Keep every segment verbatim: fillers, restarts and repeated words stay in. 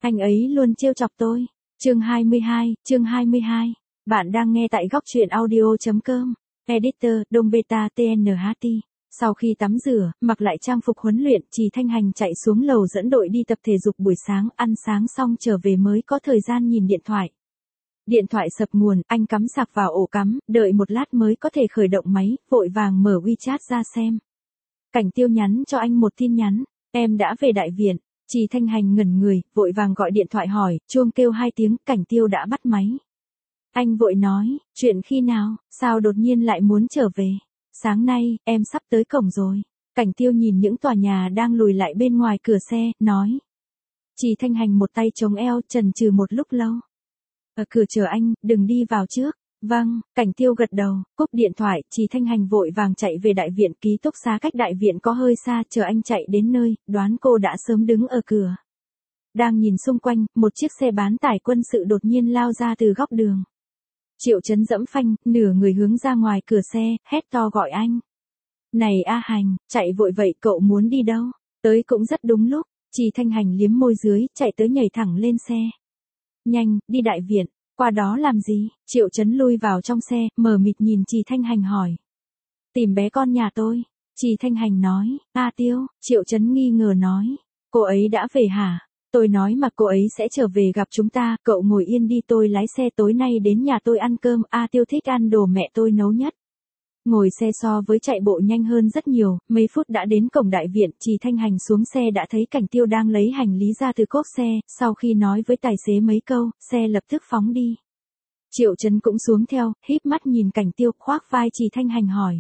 Anh ấy luôn trêu chọc tôi. Chương hai mươi hai, chương hai mươi hai. Bạn đang nghe tại góc truyện audio chấm com. Editor, Dom Beta tê en hát tê. Sau khi tắm rửa, mặc lại trang phục huấn luyện, Trì Thanh Hành chạy xuống lầu dẫn đội đi tập thể dục buổi sáng, ăn sáng xong trở về mới có thời gian nhìn điện thoại. Điện thoại sập nguồn, anh cắm sạc vào ổ cắm, đợi một lát mới có thể khởi động máy, vội vàng mở WeChat ra xem. Cảnh Tiêu nhắn cho anh một tin nhắn, em đã về đại viện. Trì Thanh Hành ngẩn người, vội vàng gọi điện thoại hỏi, chuông kêu hai tiếng, Cảnh Tiêu đã bắt máy. Anh vội nói, chuyện khi nào, sao đột nhiên lại muốn trở về? Sáng nay, em sắp tới cổng rồi. Cảnh Tiêu nhìn những tòa nhà đang lùi lại bên ngoài cửa xe, nói. Trì Thanh Hành một tay chống eo, chần chừ một lúc lâu. Ở cửa chờ anh, đừng đi vào trước. Vâng, Cảnh Tiêu gật đầu, cúp điện thoại, Trì Thanh Hành vội vàng chạy về đại viện, ký túc xá cách đại viện có hơi xa, chờ anh chạy đến nơi, đoán cô đã sớm đứng ở cửa. Đang nhìn xung quanh, một chiếc xe bán tải quân sự đột nhiên lao ra từ góc đường. Triệu Chấn dẫm phanh, nửa người hướng ra ngoài cửa xe, hét to gọi anh. Này A Hành, chạy vội vậy cậu muốn đi đâu? Tới cũng rất đúng lúc, Trì Thanh Hành liếm môi dưới, chạy tới nhảy thẳng lên xe. Nhanh, đi đại viện. Qua đó làm gì? Triệu Chấn lui vào trong xe, mờ mịt nhìn Trì Thanh Hành hỏi. Tìm bé con nhà tôi. Trì Thanh Hành nói, A Tiêu, Triệu Chấn nghi ngờ nói. Cô ấy đã về hả? Tôi nói mà cô ấy sẽ trở về gặp chúng ta, cậu ngồi yên đi, tôi lái xe tối nay đến nhà tôi ăn cơm, A Tiêu thích ăn đồ mẹ tôi nấu nhất. Ngồi xe so với chạy bộ nhanh hơn rất nhiều, mấy phút đã đến cổng đại viện, Trì Thanh Hành xuống xe đã thấy Cảnh Tiêu đang lấy hành lý ra từ cốp xe, sau khi nói với tài xế mấy câu, xe lập tức phóng đi. Triệu Chấn cũng xuống theo, híp mắt nhìn Cảnh Tiêu, khoác vai Trì Thanh Hành hỏi.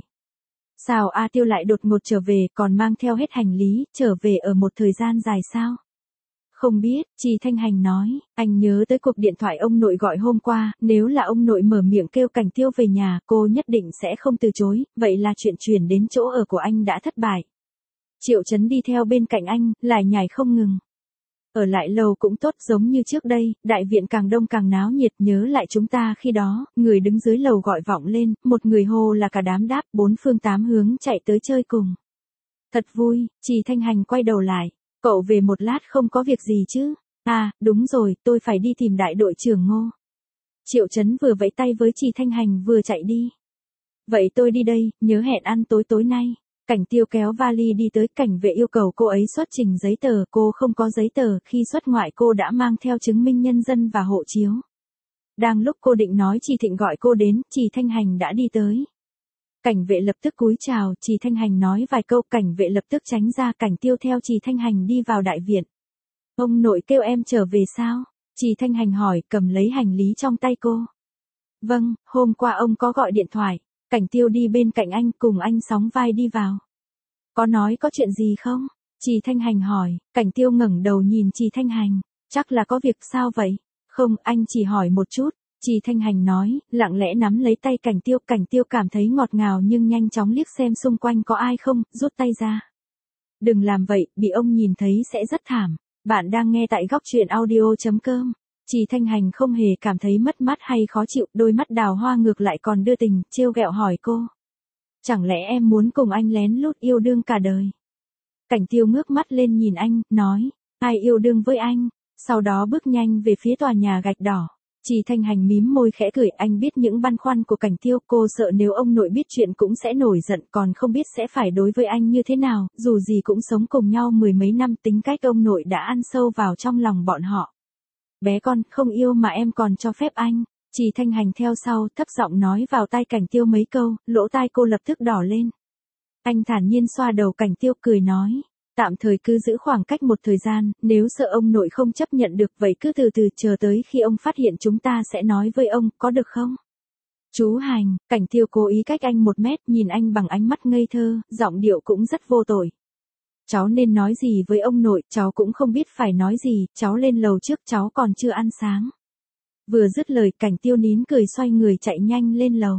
Sao A Tiêu lại đột ngột trở về, còn mang theo hết hành lý, trở về ở một thời gian dài sao? Không biết, Trì Thanh Hành nói, anh nhớ tới cuộc điện thoại ông nội gọi hôm qua, nếu là ông nội mở miệng kêu Cảnh Tiêu về nhà, cô nhất định sẽ không từ chối, vậy là chuyện chuyển đến chỗ ở của anh đã thất bại. Triệu Chấn đi theo bên cạnh anh, lải nhải không ngừng. Ở lại lầu cũng tốt, giống như trước đây, đại viện càng đông càng náo nhiệt, nhớ lại chúng ta khi đó, người đứng dưới lầu gọi vọng lên, một người hô là cả đám đáp, bốn phương tám hướng chạy tới chơi cùng. Thật vui, Trì Thanh Hành quay đầu lại. Cậu về một lát không có việc gì chứ? À, đúng rồi, tôi phải đi tìm đại đội trưởng Ngô. Triệu Chấn vừa vẫy tay với Trì Thanh Hành vừa chạy đi. Vậy tôi đi đây, nhớ hẹn ăn tối tối nay. Cảnh Tiêu kéo vali đi tới, cảnh vệ yêu cầu cô ấy xuất trình giấy tờ, cô không có giấy tờ, khi xuất ngoại cô đã mang theo chứng minh nhân dân và hộ chiếu. Đang lúc cô định nói Trì Thịnh gọi cô đến, Trì Thanh Hành đã đi tới. Cảnh vệ lập tức cúi chào, Trì Thanh Hành nói vài câu, cảnh vệ lập tức tránh ra, Cảnh Tiêu theo Trì Thanh Hành đi vào đại viện. Ông nội kêu em trở về sao? Trì Thanh Hành hỏi, cầm lấy hành lý trong tay cô. Vâng, hôm qua ông có gọi điện thoại. Cảnh Tiêu đi bên cạnh anh, cùng anh sóng vai đi vào. Có nói có chuyện gì không? Trì Thanh Hành hỏi, Cảnh Tiêu ngẩng đầu nhìn Trì Thanh Hành. Chắc là có việc, sao vậy? Không, anh chỉ hỏi một chút. Trì Thanh Hành nói, lặng lẽ nắm lấy tay Cảnh Tiêu, Cảnh Tiêu cảm thấy ngọt ngào nhưng nhanh chóng liếc xem xung quanh có ai không, rút tay ra. Đừng làm vậy, bị ông nhìn thấy sẽ rất thảm. Bạn đang nghe tại góc truyện audio chấm com. Trì Thanh Hành không hề cảm thấy mất mát hay khó chịu, đôi mắt đào hoa ngược lại còn đưa tình, trêu ghẹo hỏi cô. Chẳng lẽ em muốn cùng anh lén lút yêu đương cả đời? Cảnh Tiêu ngước mắt lên nhìn anh, nói, ai yêu đương với anh? Sau đó bước nhanh về phía tòa nhà gạch đỏ. Trì Thanh Hành mím môi khẽ cười, anh biết những băn khoăn của Cảnh Tiêu, cô sợ nếu ông nội biết chuyện cũng sẽ nổi giận, còn không biết sẽ phải đối với anh như thế nào, dù gì cũng sống cùng nhau mười mấy năm, tính cách ông nội đã ăn sâu vào trong lòng bọn họ. Bé con, không yêu mà em còn cho phép anh. Trì Thanh Hành theo sau, thấp giọng nói vào tai Cảnh Tiêu mấy câu, lỗ tai cô lập tức đỏ lên. Anh thản nhiên xoa đầu Cảnh Tiêu, cười nói. Tạm thời cứ giữ khoảng cách một thời gian, nếu sợ ông nội không chấp nhận được vậy cứ từ từ chờ tới khi ông phát hiện chúng ta sẽ nói với ông, có được không? Chú Hành, Cảnh Tiêu cố ý cách anh một mét, nhìn anh bằng ánh mắt ngây thơ, giọng điệu cũng rất vô tội. Cháu nên nói gì với ông nội, cháu cũng không biết phải nói gì, cháu lên lầu trước, cháu còn chưa ăn sáng. Vừa dứt lời, Cảnh Tiêu nín cười xoay người chạy nhanh lên lầu.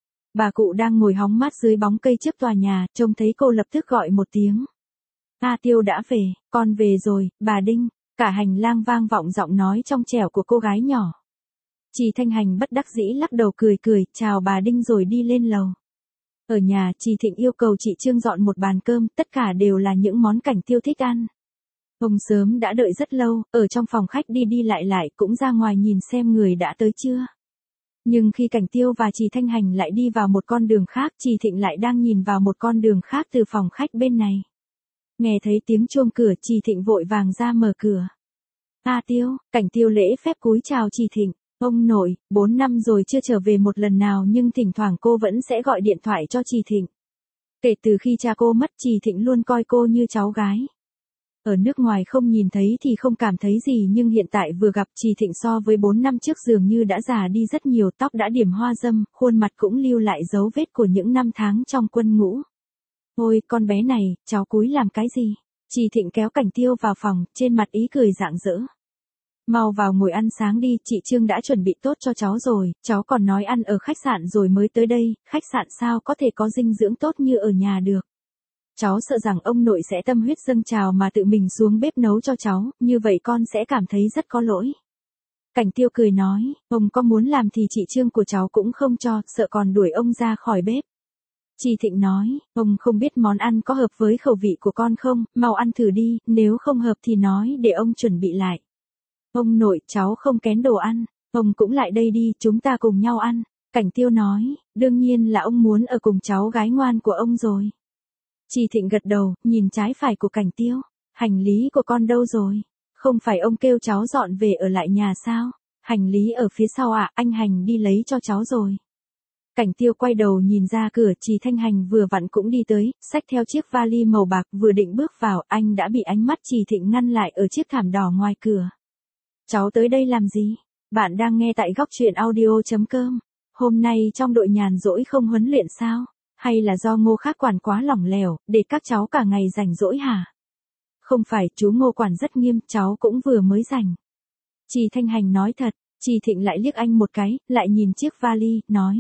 Bà cụ đang ngồi hóng mát dưới bóng cây trước tòa nhà, trông thấy cô lập tức gọi một tiếng. A Tiêu đã về, con về rồi, bà Đinh. Cả hành lang vang vọng giọng nói trong trẻo của cô gái nhỏ. Trì Thanh Hành bất đắc dĩ lắc đầu cười cười, chào bà Đinh rồi đi lên lầu. Ở nhà, Trì Thịnh yêu cầu chị Trương dọn một bàn cơm, tất cả đều là những món Cảnh Tiêu thích ăn. Ông sớm đã đợi rất lâu, ở trong phòng khách đi đi lại lại cũng ra ngoài nhìn xem người đã tới chưa. Nhưng khi Cảnh Tiêu và Trì Thanh Hành lại đi vào một con đường khác, Trì Thịnh lại đang nhìn vào một con đường khác từ phòng khách bên này. Nghe thấy tiếng chuông cửa, Trì Thịnh vội vàng ra mở cửa. A Tiêu, Cảnh Tiêu lễ phép cúi chào Trì Thịnh. Ông nội, bốn năm rồi chưa trở về một lần nào nhưng thỉnh thoảng cô vẫn sẽ gọi điện thoại cho Trì Thịnh. Kể từ khi cha cô mất, Trì Thịnh luôn coi cô như cháu gái. Ở nước ngoài không nhìn thấy thì không cảm thấy gì nhưng hiện tại vừa gặp Trì Thịnh so với bốn năm trước dường như đã già đi rất nhiều, tóc đã điểm hoa râm, khuôn mặt cũng lưu lại dấu vết của những năm tháng trong quân ngũ. Ôi, con bé này, cháu cúi làm cái gì? Trì Thịnh kéo Cảnh Tiêu vào phòng, trên mặt ý cười rạng rỡ. Mau vào ngồi ăn sáng đi, chị Trương đã chuẩn bị tốt cho cháu rồi, cháu còn nói ăn ở khách sạn rồi mới tới đây, khách sạn sao có thể có dinh dưỡng tốt như ở nhà được. Cháu sợ rằng ông nội sẽ tâm huyết dâng trào mà tự mình xuống bếp nấu cho cháu, như vậy con sẽ cảm thấy rất có lỗi. Cảnh Tiêu cười nói, ông có muốn làm thì chị Trương của cháu cũng không cho, sợ còn đuổi ông ra khỏi bếp. Trì Thịnh nói, ông không biết món ăn có hợp với khẩu vị của con không, mau ăn thử đi, nếu không hợp thì nói để ông chuẩn bị lại. Ông nội, cháu không kén đồ ăn, ông cũng lại đây đi, chúng ta cùng nhau ăn. Cảnh Tiêu nói, đương nhiên là ông muốn ở cùng cháu gái ngoan của ông rồi. Trì Thịnh gật đầu, nhìn trái phải của Cảnh Tiêu, hành lý của con đâu rồi? Không phải ông kêu cháu dọn về ở lại nhà sao? Hành lý ở phía sau ạ, à, anh Hành đi lấy cho cháu rồi. Cảnh Tiêu quay đầu nhìn ra cửa, Trì Thanh Hành vừa vặn cũng đi tới, xách theo chiếc vali màu bạc, vừa định bước vào, anh đã bị ánh mắt Trì Thịnh ngăn lại ở chiếc thảm đỏ ngoài cửa. Cháu tới đây làm gì? Bạn đang nghe tại góc truyện audio chấm com. Hôm nay trong đội nhàn rỗi không huấn luyện sao? Hay là do Ngô Khác quản quá lỏng lẻo, để các cháu cả ngày rảnh rỗi hả? Không phải, chú Ngô quản rất nghiêm, cháu cũng vừa mới rảnh. Trì Thanh Hành nói thật, Trì Thịnh lại liếc anh một cái, lại nhìn chiếc vali, nói.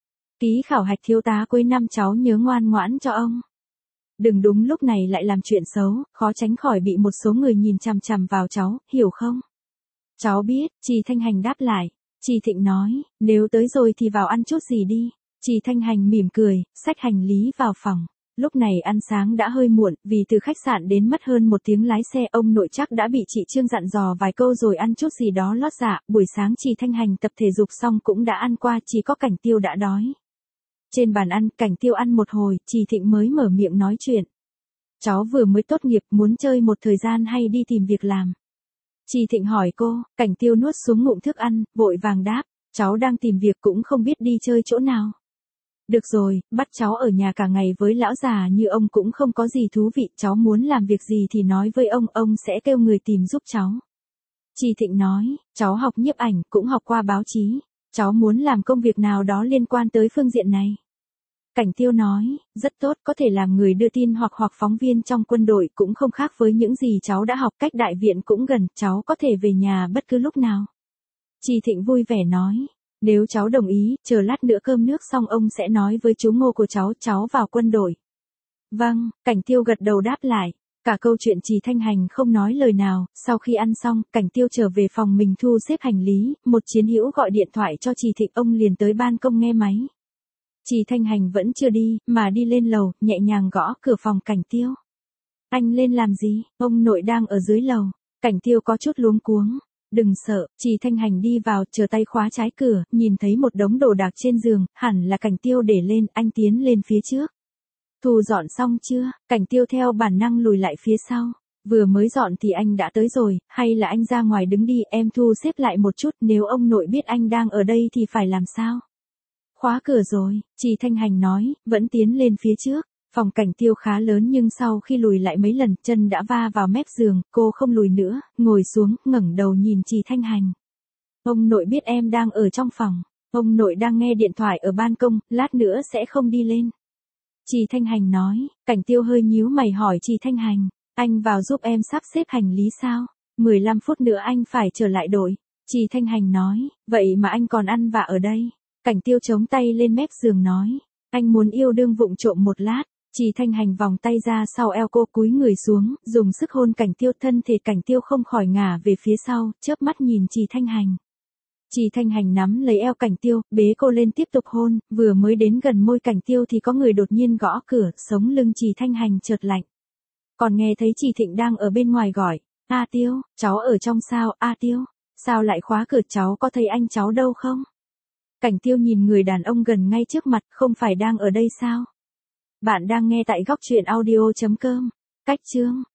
Ký khảo hạch thiếu tá cuối năm cháu nhớ ngoan ngoãn cho ông. Đừng đúng lúc này lại làm chuyện xấu, khó tránh khỏi bị một số người nhìn chằm chằm vào cháu, hiểu không? Cháu biết, Trì Thanh Hành đáp lại. Trì Thịnh nói, nếu tới rồi thì vào ăn chút gì đi. Trì Thanh Hành mỉm cười, xách hành lý vào phòng. Lúc này ăn sáng đã hơi muộn, vì từ khách sạn đến mất hơn một tiếng lái xe, ông nội chắc đã bị chị Trương dặn dò vài câu rồi ăn chút gì đó lót dạ. Buổi sáng Trì Thanh Hành tập thể dục xong cũng đã ăn qua, chỉ có Cảnh Tiêu đã đói. Trên bàn ăn, Cảnh Tiêu ăn một hồi, Trì Thịnh mới mở miệng nói chuyện. Cháu vừa mới tốt nghiệp, muốn chơi một thời gian hay đi tìm việc làm? Trì Thịnh hỏi cô, Cảnh Tiêu nuốt xuống ngụm thức ăn, vội vàng đáp, cháu đang tìm việc cũng không biết đi chơi chỗ nào. Được rồi, bắt cháu ở nhà cả ngày với lão già như ông cũng không có gì thú vị, cháu muốn làm việc gì thì nói với ông, ông sẽ kêu người tìm giúp cháu. Trì Thịnh nói, cháu học nhiếp ảnh, cũng học qua báo chí, cháu muốn làm công việc nào đó liên quan tới phương diện này. Cảnh Tiêu nói, rất tốt, có thể làm người đưa tin hoặc hoặc phóng viên trong quân đội, cũng không khác với những gì cháu đã học, cách đại viện cũng gần, cháu có thể về nhà bất cứ lúc nào. Trì Thịnh vui vẻ nói, nếu cháu đồng ý, chờ lát nữa cơm nước xong ông sẽ nói với chú Ngô của cháu, cháu vào quân đội. Vâng, Cảnh Tiêu gật đầu đáp lại. Cả câu chuyện Trì Thanh Hành không nói lời nào, sau khi ăn xong, Cảnh Tiêu trở về phòng mình thu xếp hành lý, một chiến hữu gọi điện thoại cho Trì Thịnh, ông liền tới ban công nghe máy. Trì Thanh Hành vẫn chưa đi, mà đi lên lầu, nhẹ nhàng gõ cửa phòng Cảnh Tiêu. Anh lên làm gì? Ông nội đang ở dưới lầu. Cảnh Tiêu có chút luống cuống. Đừng sợ, Trì Thanh Hành đi vào, chờ tay khóa trái cửa, nhìn thấy một đống đồ đạc trên giường, hẳn là Cảnh Tiêu để lên, anh tiến lên phía trước. Thu dọn xong chưa? Cảnh Tiêu theo bản năng lùi lại phía sau. Vừa mới dọn thì anh đã tới rồi, hay là anh ra ngoài đứng đi, em thu xếp lại một chút, nếu ông nội biết anh đang ở đây thì phải làm sao? Khóa cửa rồi, Trì Thanh Hành nói, vẫn tiến lên phía trước. Phòng Cảnh Tiêu khá lớn nhưng sau khi lùi lại mấy lần, chân đã va vào mép giường, cô không lùi nữa, ngồi xuống, ngẩng đầu nhìn Trì Thanh Hành. Ông nội biết em đang ở trong phòng. Ông nội đang nghe điện thoại ở ban công, lát nữa sẽ không đi lên. Trì Thanh Hành nói. Cảnh Tiêu hơi nhíu mày hỏi Trì Thanh Hành, anh vào giúp em sắp xếp hành lý sao? mười lăm phút nữa anh phải trở lại đội. Trì Thanh Hành nói, vậy mà anh còn ăn vạ ở đây. Cảnh Tiêu chống tay lên mép giường nói, anh muốn yêu đương vụng trộm một lát. Trì Thanh Hành vòng tay ra sau eo cô, cúi người xuống, dùng sức hôn Cảnh Tiêu, thân thể Cảnh Tiêu không khỏi ngả về phía sau, chớp mắt nhìn Trì Thanh Hành. Trì Thanh Hành nắm lấy eo Cảnh Tiêu, bế cô lên tiếp tục hôn, vừa mới đến gần môi Cảnh Tiêu thì có người đột nhiên gõ cửa, sống lưng Trì Thanh Hành chợt lạnh. Còn nghe thấy Trì Thịnh đang ở bên ngoài gọi, A Tiêu, cháu ở trong sao? A Tiêu, sao lại khóa cửa, cháu có thấy anh cháu đâu không? Cảnh Tiêu nhìn người đàn ông gần ngay trước mặt, không phải đang ở đây sao? Bạn đang nghe tại góc truyện audio chấm com. Cách chương